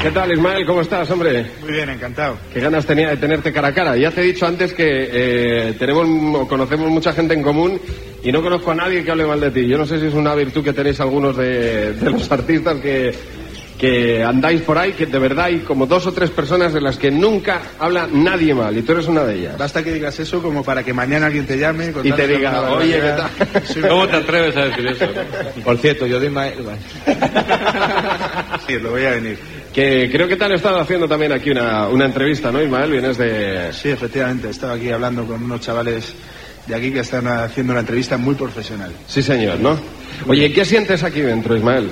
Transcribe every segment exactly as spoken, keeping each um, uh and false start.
¿Qué tal, Ismael? ¿Cómo estás, hombre? Muy bien, encantado. Qué ganas tenía de tenerte cara a cara. Ya te he dicho antes que eh, tenemos o conocemos mucha gente en común y no conozco a nadie que hable mal de ti. Yo no sé si es una virtud que tenéis algunos de, de los artistas que, que andáis por ahí, que de verdad hay como dos o tres personas de las que nunca habla nadie mal, y tú eres una de ellas. Basta que digas eso como para que mañana alguien te llame y te diga, oye, ¿qué tal? ¿Cómo te atreves a decir eso? Por cierto, yo de Ismael... Sí, lo voy a venir. Que creo que te han estado haciendo también aquí una, una entrevista, ¿no, Ismael? Vienes de... Sí, efectivamente, he estado aquí hablando con unos chavales de aquí que están haciendo una entrevista muy profesional. Sí, señor, ¿no? Oye, ¿qué sientes aquí dentro, Ismael?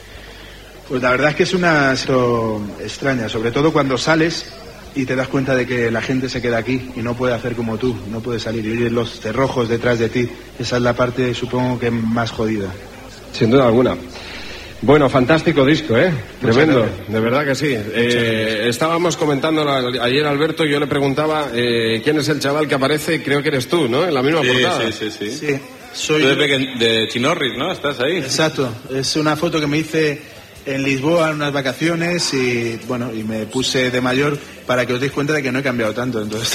Pues la verdad es que es una situación extraña, sobre todo cuando sales y te das cuenta de que la gente se queda aquí y no puede hacer como tú, no puede salir y oyes los cerrojos detrás de ti. Esa es la parte, supongo, que más jodida. Sin duda alguna. Bueno, fantástico disco, ¿eh? Tremendo, de verdad que sí. Eh, estábamos comentando ayer, Alberto, y yo le preguntaba eh, quién es el chaval que aparece, creo que eres tú, ¿no? En la misma sí, portada. Sí, sí, sí. Sí, soy... Tú de, de Chinorris, ¿no? Estás ahí. Exacto, es una foto que me hice en Lisboa en unas vacaciones y, bueno, y me puse de mayor para que os deis cuenta de que no he cambiado tanto. Entonces...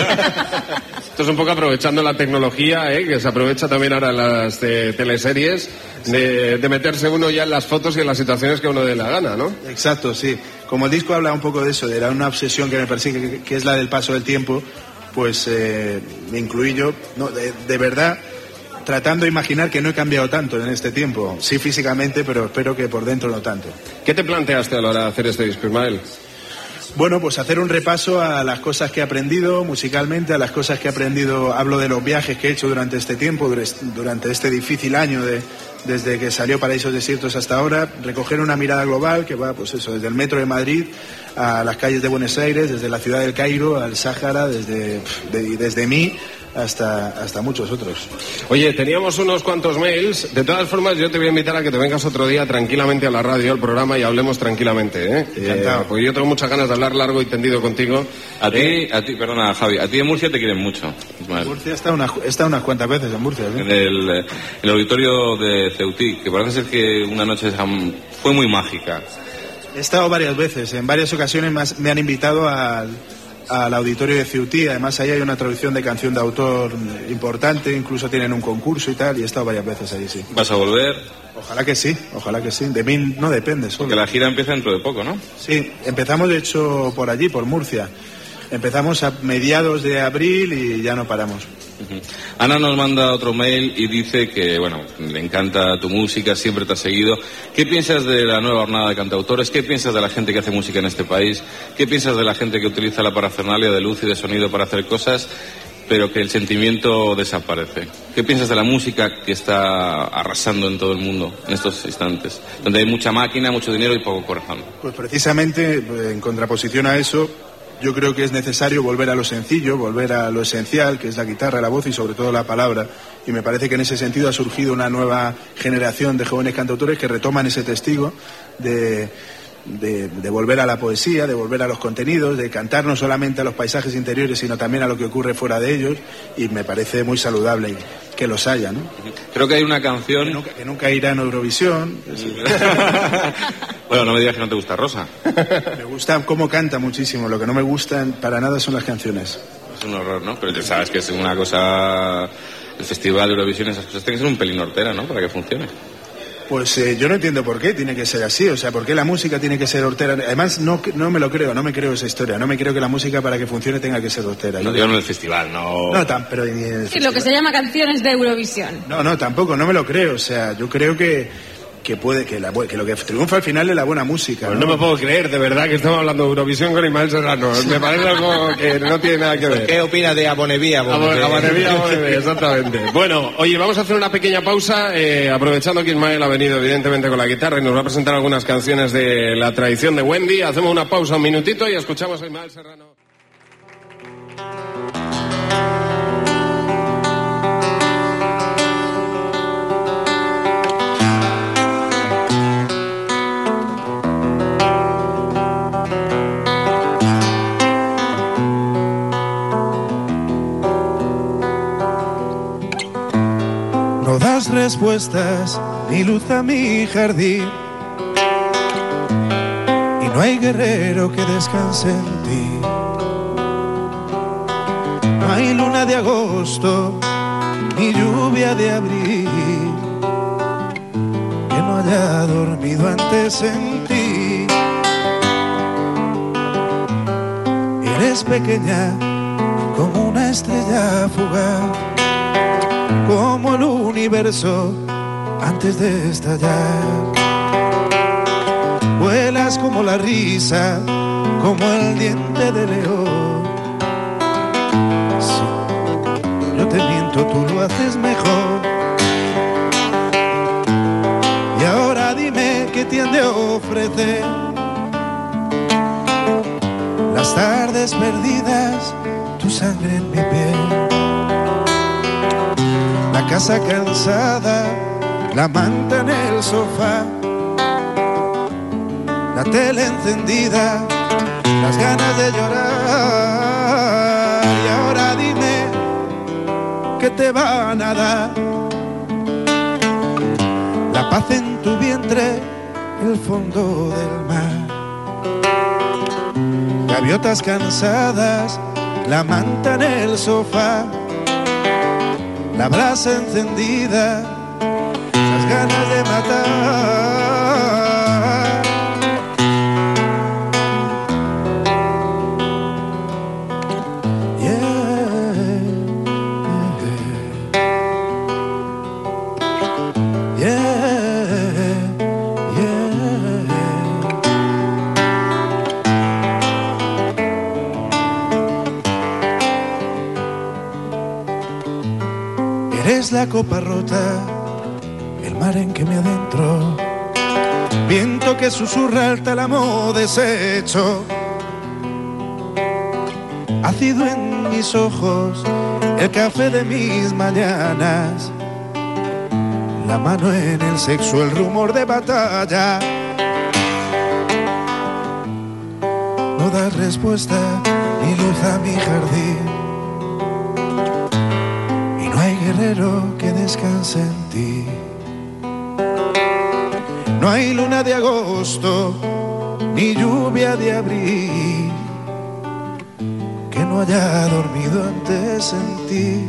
Esto es un poco aprovechando la tecnología, ¿eh? Que se aprovecha también ahora en las eh, teleseries, de, de meterse uno ya en las fotos y en las situaciones que uno dé la gana, ¿no? Exacto, sí. Como el disco habla un poco de eso, de una obsesión que me persigue, que, que es la del paso del tiempo, pues eh, me incluí yo, no, de, de verdad, tratando de imaginar que no he cambiado tanto en este tiempo. Sí, físicamente, pero espero que por dentro no tanto. ¿Qué te planteaste a la hora de hacer este disco, Ismael? Bueno, pues hacer un repaso a las cosas que he aprendido musicalmente, a las cosas que he aprendido. Hablo de los viajes que he hecho durante este tiempo, durante este difícil año, de, desde que salió Paraísos Desiertos hasta ahora. Recoger una mirada global que va, pues eso, desde el metro de Madrid a las calles de Buenos Aires, desde la ciudad del Cairo al Sáhara, desde, de, desde mí hasta, hasta muchos otros. Oye, teníamos unos cuantos mails. De todas formas, yo te voy a invitar a que te vengas otro día tranquilamente a la radio, al programa, y hablemos tranquilamente, ¿eh? Encantado. Eh, porque yo tengo muchas ganas de hablar largo y tendido contigo. A ti, eh, a ti, perdona, Javi, a ti en Murcia te quieren mucho, Ismael. Murcia está una, está unas cuantas veces en Murcia, ¿sí? En el, el auditorio de Ceutí, que parece ser que una noche fue muy mágica. He estado varias veces, en varias ocasiones me han invitado al, al auditorio de Ceutí. Además ahí hay una traducción de canción de autor importante, incluso tienen un concurso y tal, y he estado varias veces allí, sí. ¿Vas a volver? Ojalá que sí, ojalá que sí. De mí no depende solo. Porque la gira empieza dentro de poco, ¿no? Sí, empezamos de hecho por allí, por Murcia. Empezamos a mediados de abril y ya no paramos. Uh-huh. Ana nos manda otro mail y dice que, bueno, le encanta tu música, siempre te ha seguido. ¿Qué piensas de la nueva jornada de cantautores? ¿Qué piensas de la gente que hace música en este país? ¿Qué piensas de la gente que utiliza la parafernalia de luz y de sonido para hacer cosas, pero que el sentimiento desaparece? ¿Qué piensas de la música que está arrasando en todo el mundo en estos instantes, donde hay mucha máquina, mucho dinero y poco corazón? Pues precisamente, en contraposición a eso, yo creo que es necesario volver a lo sencillo, volver a lo esencial, que es la guitarra, la voz y sobre todo la palabra. Y me parece que en ese sentido ha surgido una nueva generación de jóvenes cantautores que retoman ese testigo de, de, de volver a la poesía, de volver a los contenidos, de cantar no solamente a los paisajes interiores, sino también a lo que ocurre fuera de ellos. Y me parece muy saludable que los haya, ¿no? Creo que hay una canción... Que nunca, que nunca irá en Eurovisión. Bueno, no me digas que no te gusta Rosa. Me gusta cómo canta muchísimo. Lo que no me gusta para nada son las canciones. Es un horror, ¿no? Pero ya sabes que es una cosa... El Festival de Eurovisión, esas cosas tienen que ser un pelín hortera, ¿no? Para que funcione. Pues eh, yo no entiendo por qué tiene que ser así, o sea, por qué la música tiene que ser hortera. Además, no, no me lo creo, no me creo esa historia. No me creo que la música para que funcione tenga que ser hortera. No, yo en el festival, no... No, tan, pero... Ni en el sí, festival. Lo que se llama canciones de Eurovisión. No, no, tampoco, no me lo creo. O sea, yo creo que... que puede que, la, que lo que triunfa al final es la buena música. Pues ¿no? no me puedo creer, de verdad, que estamos hablando de Eurovisión con Ismael Serrano. Me parece algo que no tiene nada que ver. ¿Qué opinas de Aboneví? Aboneví, Aboneví, exactamente. Bueno, oye, vamos a hacer una pequeña pausa, eh, aprovechando que Ismael ha venido evidentemente con la guitarra y nos va a presentar algunas canciones de la tradición de Wendy. Hacemos una pausa un minutito y escuchamos a Ismael Serrano. No das respuestas ni luz a mi jardín y no hay guerrero que descanse en ti. No hay luna de agosto ni lluvia de abril que no haya dormido antes en ti. Eres pequeña como una estrella fugaz, como el universo antes de estallar. Vuelas como la risa, como el diente de león. Si yo te miento, tú lo haces mejor. Y ahora dime qué te han de ofrecer las tardes perdidas, tu sangre en mi piel, la casa cansada, la manta en el sofá, la tele encendida, las ganas de llorar. Y ahora dime qué te van a dar la paz en tu vientre, el fondo del mar, gaviotas cansadas, la manta en el sofá, la brasa encendida, las ganas de matar. Es la copa rota, el mar en que me adentro, viento que susurra el tálamo deshecho, ácido en mis ojos, el café de mis mañanas, la mano en el sexo, el rumor de batalla. No das respuesta ni luz a mi jardín, guerrero que descanse en ti. No hay luna de agosto ni lluvia de abril que no haya dormido antes en ti.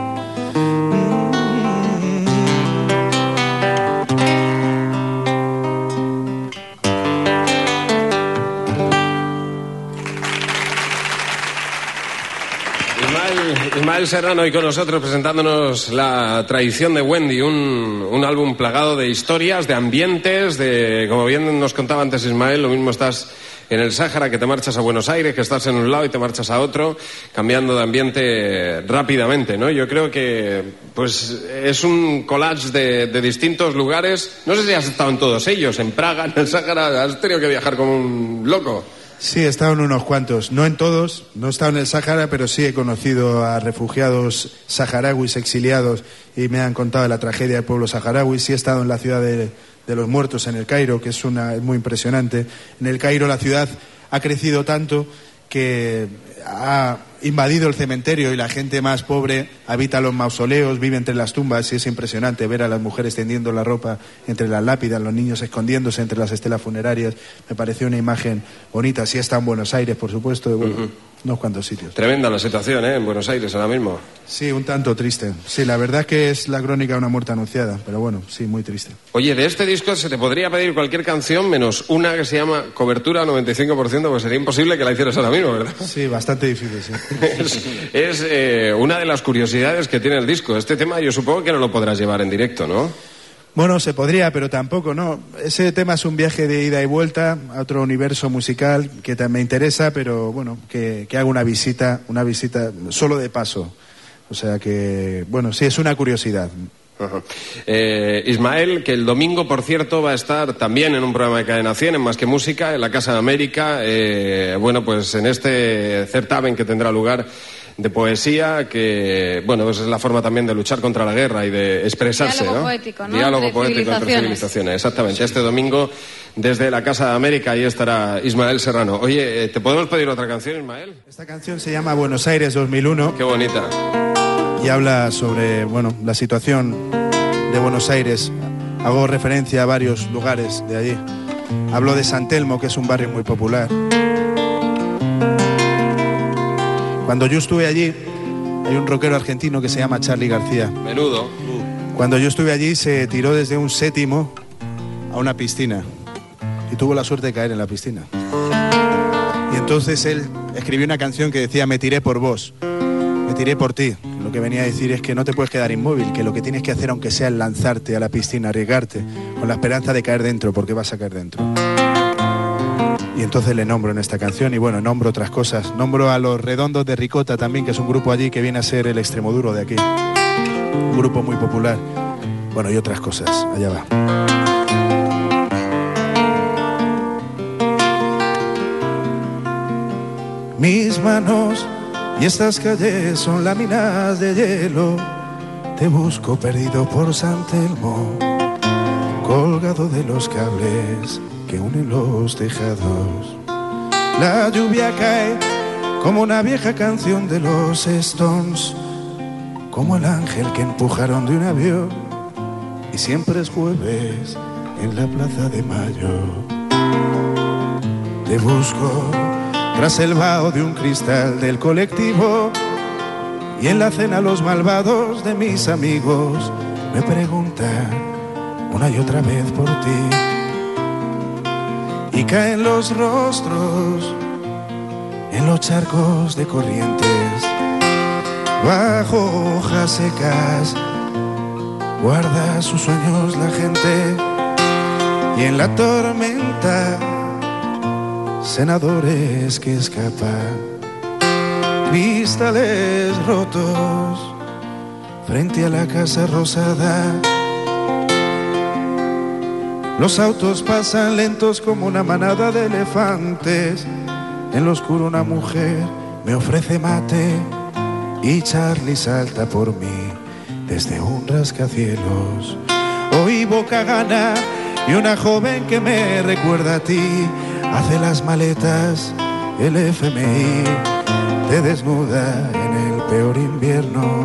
Ismael Serrano hoy con nosotros presentándonos La Traición de Wendy, un, un álbum plagado de historias, de ambientes, de, como bien nos contaba antes Ismael, lo mismo estás en el Sáhara que te marchas a Buenos Aires, que estás en un lado y te marchas a otro, cambiando de ambiente rápidamente, ¿no? Yo creo que pues es un collage de, de distintos lugares. No sé si has estado en todos ellos, en Praga, en el Sáhara, has tenido que viajar como un loco. Sí, he estado en unos cuantos, no en todos, no he estado en el Sáhara, pero sí he conocido a refugiados saharauis exiliados y me han contado la tragedia del pueblo saharaui. Sí he estado en la ciudad de, de los muertos, en el Cairo, que es una, muy impresionante. En el Cairo la ciudad ha crecido tanto que ha invadido el cementerio y la gente más pobre habita los mausoleos, vive entre las tumbas y es impresionante ver a las mujeres tendiendo la ropa entre las lápidas, los niños escondiéndose entre las estelas funerarias. Me pareció una imagen bonita. Sí está en Buenos Aires, por supuesto, y bueno, uh-huh. unos cuantos sitios. Tremenda la situación, ¿eh? En Buenos Aires ahora mismo. Sí, un tanto triste. Sí, la verdad que es la crónica de una muerte anunciada, pero bueno, sí, muy triste. Oye, de este disco se te podría pedir cualquier canción menos una que se llama Cobertura noventa y cinco por ciento, pues sería imposible que la hicieras ahora mismo, ¿verdad? Sí, bastante difícil, sí. es es eh, una de las curiosidades que tiene el disco. Este tema yo supongo que no lo podrás llevar en directo, ¿no? Bueno, se podría, pero tampoco, ¿no? Ese tema es un viaje de ida y vuelta a otro universo musical que me interesa, pero bueno, que, que haga una visita, una visita solo de paso. O sea que, bueno, sí, es una curiosidad. Uh-huh. Eh, Ismael, que el domingo, por cierto, va a estar también en un programa de Cadena cien, en Más que Música, en la Casa de América, eh, bueno, pues en este certamen que tendrá lugar de poesía, que, bueno, pues es la forma también de luchar contra la guerra y de expresarse, Diálogo ¿no? poético, ¿no? Diálogo entre poético civilizaciones. entre civilizaciones, exactamente. Sí. Este domingo, desde la Casa de América, ahí estará Ismael Serrano. Oye, ¿te podemos pedir otra canción, Ismael? Esta canción se llama Buenos Aires dos mil uno. Qué bonita. Y habla sobre, bueno, la situación de Buenos Aires. Hago referencia a varios lugares de allí. Hablo de San Telmo, que es un barrio muy popular. Cuando yo estuve allí, hay un rockero argentino que se llama Charly García. Menudo. Cuando yo estuve allí se tiró desde un séptimo a una piscina y tuvo la suerte de caer en la piscina. Y entonces él escribió una canción que decía: me tiré por vos, me tiré por ti. Lo que venía a decir es que no te puedes quedar inmóvil, que lo que tienes que hacer, aunque sea, es lanzarte a la piscina, arriesgarte, con la esperanza de caer dentro, porque vas a caer dentro. Y entonces le nombro en esta canción, y bueno, nombro otras cosas. Nombro a Los Redondos de Ricota también, que es un grupo allí que viene a ser el Extremoduro de aquí. Un grupo muy popular. Bueno, y otras cosas. Allá va. Mis manos y estas calles son láminas de hielo. Te busco perdido por San Telmo, colgado de los cables que unen los tejados. La lluvia cae como una vieja canción de los Stones, como el ángel que empujaron de un avión. Y siempre es jueves en la Plaza de Mayo. Te busco tras el vaho de un cristal del colectivo, y en la cena los malvados de mis amigos me preguntan una y otra vez por ti. Y caen los rostros en los charcos de Corrientes, bajo hojas secas guarda sus sueños la gente. Y en la tormenta, senadores que escapan, cristales rotos frente a la Casa Rosada. Los autos pasan lentos como una manada de elefantes. En lo oscuro una mujer me ofrece mate y Charly salta por mí desde un rascacielos. Oí Boca Gana y una joven que me recuerda a ti hace las maletas. El F M I te desnuda en el peor invierno.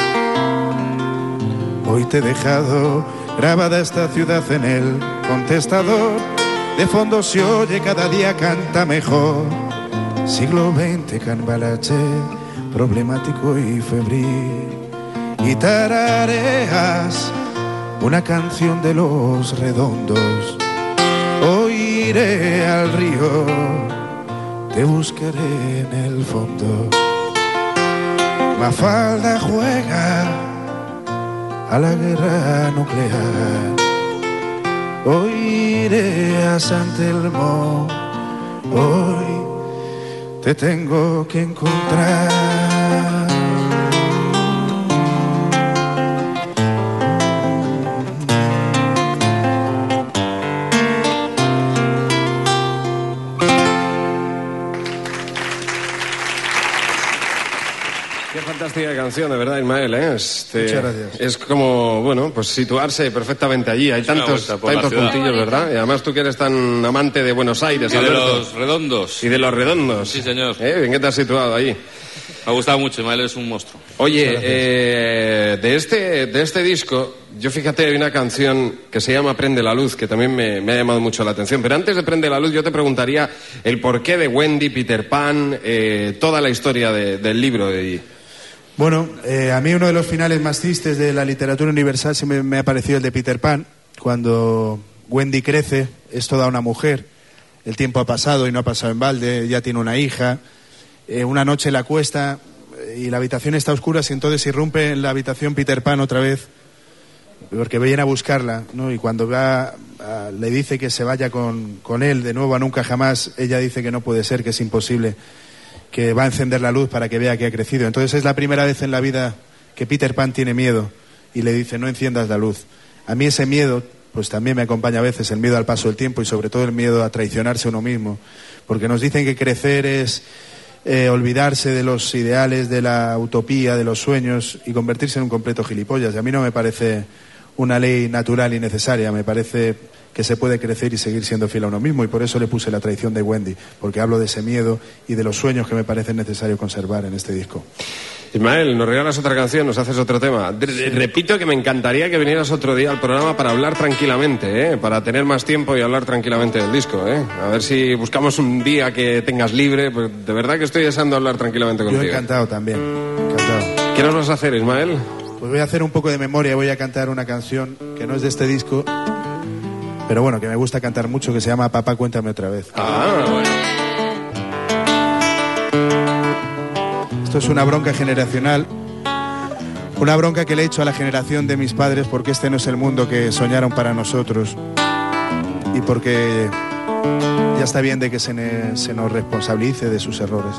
Hoy te he dejado grabada esta ciudad en el contestador. De fondo se oye cada día canta mejor. Siglo veinte Cambalache, problemático y febril. Y tarareas una canción de Los Redondos. Hoy iré al río, te buscaré en el fondo. Mafalda juega a la guerra nuclear. Hoy iré a San Telmo, hoy te tengo que encontrar. Fantástica canción, de verdad, Ismael, ¿eh? Este, Muchas gracias. Es como, bueno, pues situarse perfectamente allí. Hay tantos, tantos puntillos, ¿verdad? Y además tú que eres tan amante de Buenos Aires, y de Alberto. Los Redondos. Y de Los Redondos. Sí, señor. ¿Eh? ¿En qué te has situado ahí? Me ha gustado mucho, Ismael es un monstruo. Oye, eh, de, este, de este disco, yo fíjate, hay una canción que se llama Prende la Luz, que también me, me ha llamado mucho la atención. Pero antes de Prende la Luz, yo te preguntaría el porqué de Wendy, Peter Pan, eh, toda la historia de, del libro de... Bueno, eh, a mí uno de los finales más tristes de la literatura universal siempre me ha parecido el de Peter Pan, cuando Wendy crece, es toda una mujer, el tiempo ha pasado y no ha pasado en balde, ya tiene una hija, eh, una noche la acuesta y la habitación está a oscuras y entonces irrumpe en la habitación Peter Pan otra vez, porque viene a buscarla, ¿no? Y cuando va, a, le dice que se vaya con, con él de nuevo a nunca jamás, ella dice que no puede ser, que es imposible, que va a encender la luz para que vea que ha crecido. Entonces es la primera vez en la vida que Peter Pan tiene miedo y le dice: no enciendas la luz. A mí ese miedo pues también me acompaña a veces, el miedo al paso del tiempo y sobre todo el miedo a traicionarse a uno mismo, porque nos dicen que crecer es eh, olvidarse de los ideales, de la utopía, de los sueños y convertirse en un completo gilipollas. Y a mí no me parece una ley natural y necesaria, me parece que se puede crecer y seguir siendo fiel a uno mismo, y por eso le puse La traición de Wendy, porque hablo de ese miedo y de los sueños que me parecen necesario conservar en este disco. Ismael, nos regalas otra canción, nos haces otro tema. Sí. Repito que me encantaría que vinieras otro día al programa para hablar tranquilamente, ¿eh? Para tener más tiempo y hablar tranquilamente del disco, ¿eh? A ver si buscamos un día que tengas libre, pues de verdad que estoy deseando hablar tranquilamente contigo. Yo encantado también, encantado. ¿Qué nos vas a hacer, Ismael? Pues voy a hacer un poco de memoria, voy a cantar una canción que no es de este disco, pero bueno, que me gusta cantar mucho, que se llama Papá, cuéntame otra vez. Ah, bueno. Esto es una bronca generacional, una bronca que le he hecho a la generación de mis padres porque este no es el mundo que soñaron para nosotros y porque ya está bien de que se, ne, se nos responsabilice de sus errores.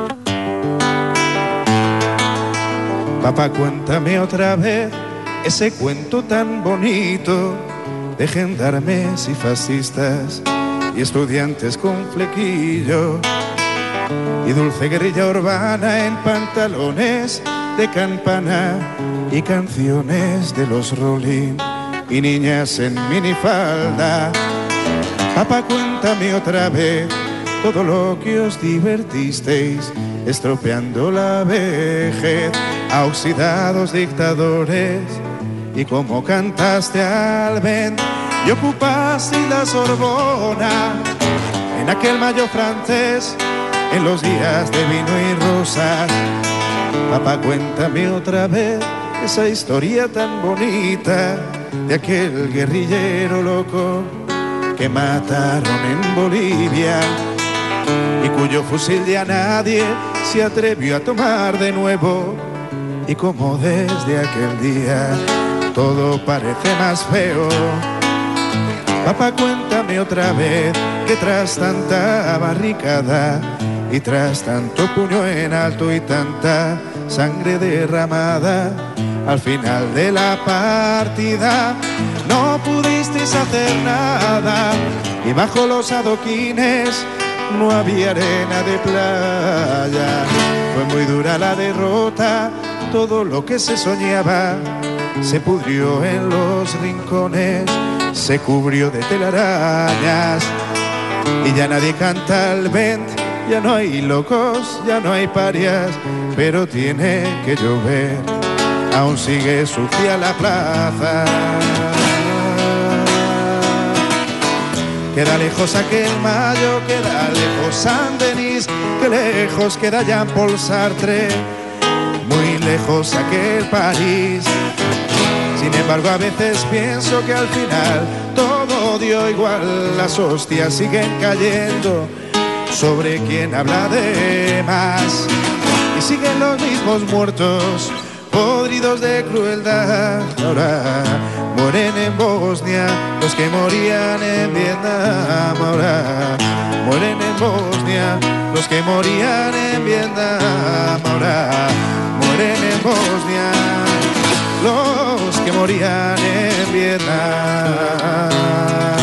Papá, cuéntame otra vez ese cuento tan bonito de gendarmes y fascistas y estudiantes con flequillo y dulce guerrilla urbana en pantalones de campana y canciones de los Rolling y niñas en minifalda. Papá, cuéntame otra vez todo lo que os divertisteis estropeando la vejez a oxidados dictadores y cómo cantaste al vent y ocupaste la Sorbona en aquel mayo francés en los días de vino y rosas. Papá, cuéntame otra vez esa historia tan bonita de aquel guerrillero loco que mataron en Bolivia y cuyo fusil ya nadie se atrevió a tomar de nuevo y como desde aquel día todo parece más feo. Papá, cuéntame otra vez que tras tanta barricada y tras tanto puño en alto y tanta sangre derramada, al final de la partida no pudisteis hacer nada y bajo los adoquines no había arena de playa. Fue muy dura la derrota, todo lo que se soñaba se pudrió en los rincones, se cubrió de telarañas y ya nadie canta al vent. Ya no hay locos, ya no hay parias, pero tiene que llover, aún sigue sucia la plaza. Queda lejos aquel mayo, queda lejos Saint-Denis, que lejos queda Jean-Paul Sartre, muy lejos aquel París. Sin embargo, a veces pienso que al final todo dio igual, las hostias siguen cayendo sobre quien habla de más y siguen los mismos muertos podridos de crueldad. Ahora mueren en Bosnia los que morían en Vietnam. Ahora mueren en Bosnia los que morían en Vietnam. Ahora mueren en Bosnia los que morían en Vietnam.